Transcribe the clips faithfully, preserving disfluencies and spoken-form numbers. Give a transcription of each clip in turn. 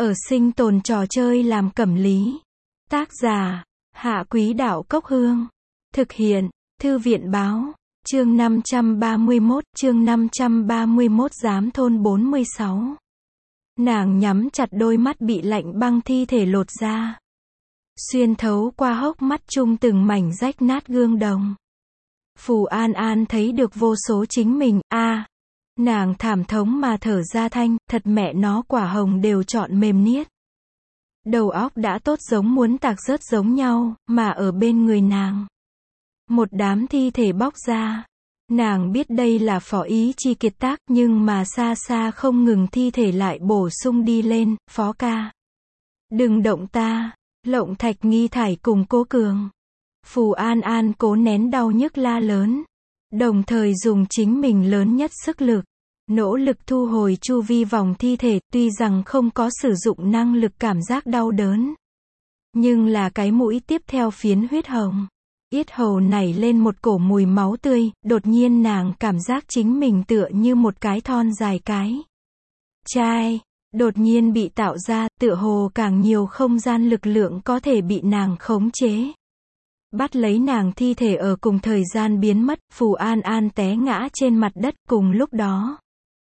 Ở sinh tồn trò chơi làm cẩm lý. Tác giả, Hạ Quý Đạo Cốc Hương. Thực hiện, Thư viện Báo. Chương năm trăm ba mươi mốt, chương năm trăm ba mươi mốt Giám thôn bốn mươi sáu. Nàng nhắm chặt đôi mắt bị lạnh băng thi thể lột ra. Xuyên thấu qua hốc mắt chung từng mảnh rách nát gương đồng. Phù An An thấy được vô số chính mình, a à, nàng thảm thống mà thở ra thanh, thật mẹ nó quả hồng đều chọn mềm niết. Đầu óc đã tốt giống muốn tạc rớt giống nhau, mà ở bên người nàng. Một đám thi thể bóc ra. Nàng biết đây là phó ý chi kiệt tác, nhưng mà xa xa không ngừng thi thể lại bổ sung đi lên, Phó ca. Đừng động ta, Lộng Thạch Nghi thải cùng Cố Cường. Phù An An cố nén đau nhức la lớn. Đồng thời dùng chính mình lớn nhất sức lực. Nỗ lực thu hồi chu vi vòng thi thể, tuy rằng không có sử dụng năng lực cảm giác đau đớn. Nhưng là cái mũi tiếp theo phiến huyết hồng. Yết hầu nảy lên một cổ mùi máu tươi, đột nhiên nàng cảm giác chính mình tựa như một cái thon dài cái chai, đột nhiên bị tạo ra, tựa hồ càng nhiều không gian lực lượng có thể bị nàng khống chế. Bắt lấy nàng thi thể ở cùng thời gian biến mất, Phù An An té ngã trên mặt đất, cùng lúc đó.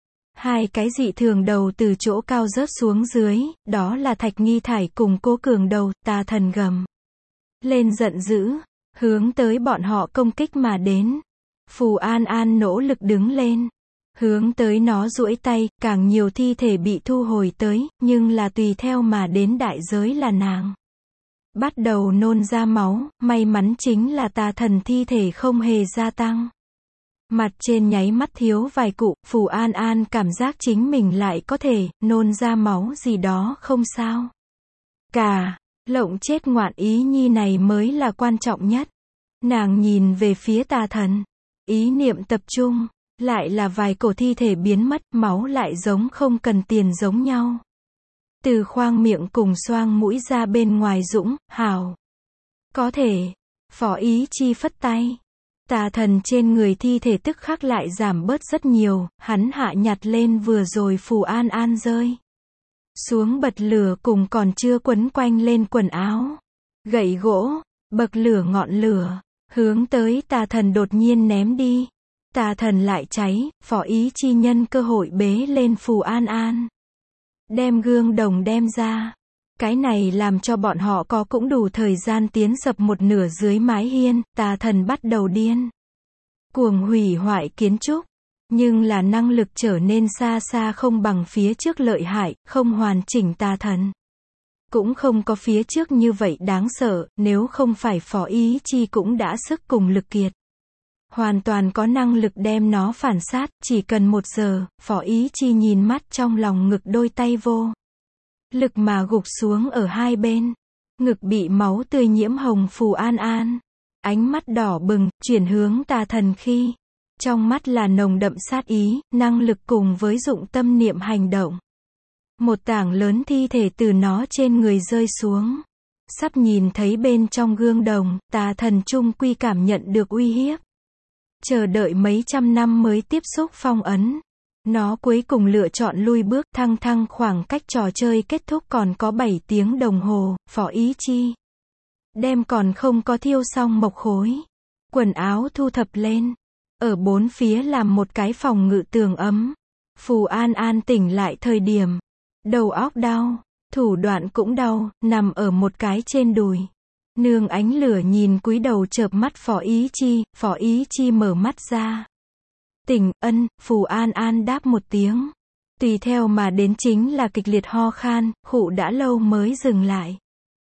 Hai cái dị thường đầu từ chỗ cao rớt xuống dưới, đó là Thạch Nghi thải cùng Cố Cường đầu, Tà Thần gầm lên giận dữ, hướng tới bọn họ công kích mà đến. Phù An An nỗ lực đứng lên, hướng tới nó duỗi tay, càng nhiều thi thể bị thu hồi tới, nhưng là tùy theo mà đến đại giới là nàng. Bắt đầu nôn ra máu, may mắn chính là Tà Thần thi thể không hề gia tăng. Mặt trên nháy mắt thiếu vài cụ, Phù An An cảm giác chính mình lại có thể nôn ra máu gì đó không sao. Cả, Lộng chết ngoạn ý nhi này mới là quan trọng nhất. Nàng nhìn về phía Tà Thần, ý niệm tập trung, lại là vài cổ thi thể biến mất, máu lại giống không cần tiền giống nhau. Từ khoang miệng cùng xoang mũi ra bên ngoài dũng, hào. Có thể, Phó Ý Chi phất tay. Tà Thần trên người thi thể tức khắc lại giảm bớt rất nhiều, hắn hạ nhặt lên vừa rồi Phù An An rơi xuống bật lửa cùng còn chưa quấn quanh lên quần áo. Gậy gỗ, bậc lửa ngọn lửa, hướng tới Tà Thần đột nhiên ném đi. Tà Thần lại cháy, Phó Ý Chi nhân cơ hội bế lên Phù An An. Đem gương đồng đem ra. Cái này làm cho bọn họ có cũng đủ thời gian tiến sập một nửa dưới mái hiên, Tà Thần bắt đầu điên cuồng hủy hoại kiến trúc. Nhưng là năng lực trở nên xa xa không bằng phía trước lợi hại, không hoàn chỉnh Tà Thần. Cũng không có phía trước như vậy đáng sợ, nếu không phải Phó Ý Chi cũng đã sức cùng lực kiệt. Hoàn toàn có năng lực đem nó phản sát, chỉ cần một giờ, Phó Ý Chi nhìn mắt trong lòng ngực đôi tay vô lực mà gục xuống ở hai bên. Ngực bị máu tươi nhiễm hồng Phù An An. Ánh mắt đỏ bừng, chuyển hướng Tà Thần khi. Trong mắt là nồng đậm sát ý, năng lực cùng với dụng tâm niệm hành động. Một tảng lớn thi thể từ nó trên người rơi xuống. Sắp nhìn thấy bên trong gương đồng, Tà Thần trung quy cảm nhận được uy hiếp. Chờ đợi mấy trăm năm mới tiếp xúc phong ấn. Nó cuối cùng lựa chọn lui bước, thăng thăng khoảng cách trò chơi kết thúc còn có bảy tiếng đồng hồ, Phó Ý Chi đem còn không có thiêu xong mộc khối quần áo thu thập lên. Ở bốn phía làm một cái phòng ngự tường ấm. Phù An An tỉnh lại thời điểm. Đầu óc đau, thủ đoạn cũng đau, nằm ở một cái trên đùi. Nương ánh lửa nhìn cúi đầu chợp mắt Phó Ý Chi, Phó Ý Chi mở mắt ra. Tỉnh, ân, Phù An An đáp một tiếng. Tùy theo mà đến chính là kịch liệt ho khan, khụ đã lâu mới dừng lại.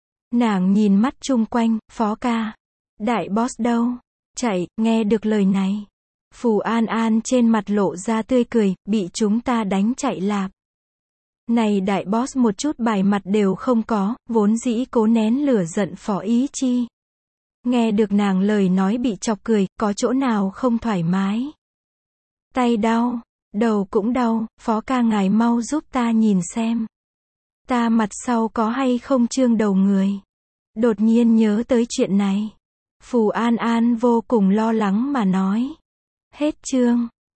Nàng nhìn mắt chung quanh, Phó ca. Đại boss đâu? Chạy, nghe được lời này. Phù An An trên mặt lộ ra tươi cười, bị chúng ta đánh chạy lạp. Này đại boss một chút bài mặt đều không có, vốn dĩ cố nén lửa giận Phó Ý Chi. Nghe được nàng lời nói bị chọc cười, có chỗ nào không thoải mái. Tay đau, đầu cũng đau, Phó ca ngài mau giúp ta nhìn xem. Ta mặt sau có hay không trương đầu người. Đột nhiên nhớ tới chuyện này. Phù An An vô cùng lo lắng mà nói. Hết chương.